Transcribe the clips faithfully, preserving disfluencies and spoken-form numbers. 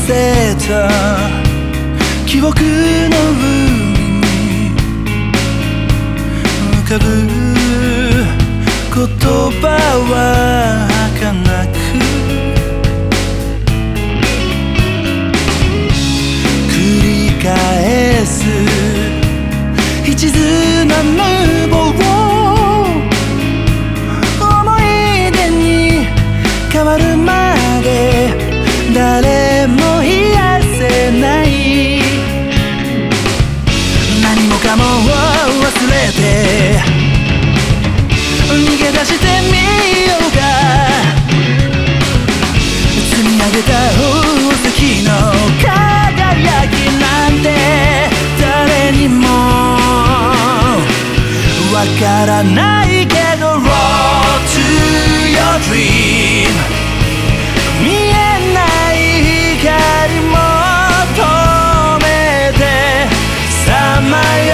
せた記憶の海に浮かぶ言葉は儚く繰り返す一途な無謀思い出に変わるまで誰も癒せない何もかも忘れて逃げ出してみようか積み上げた宝石の輝きなんて誰にもわからないけど Road to your dream 見えない光も止めてさまよ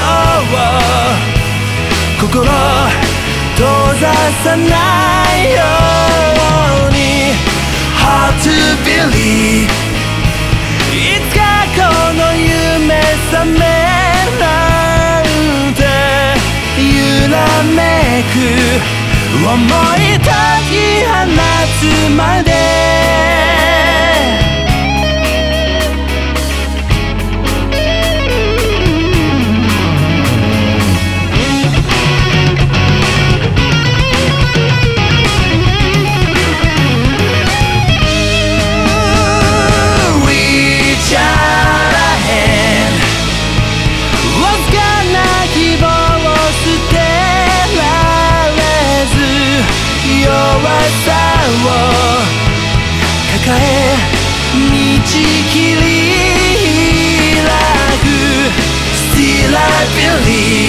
う心閉ざさないように Hard to believe いつかこの夢覚めなんて揺らめく思い解き放つまで抱え道切り開く Still I believe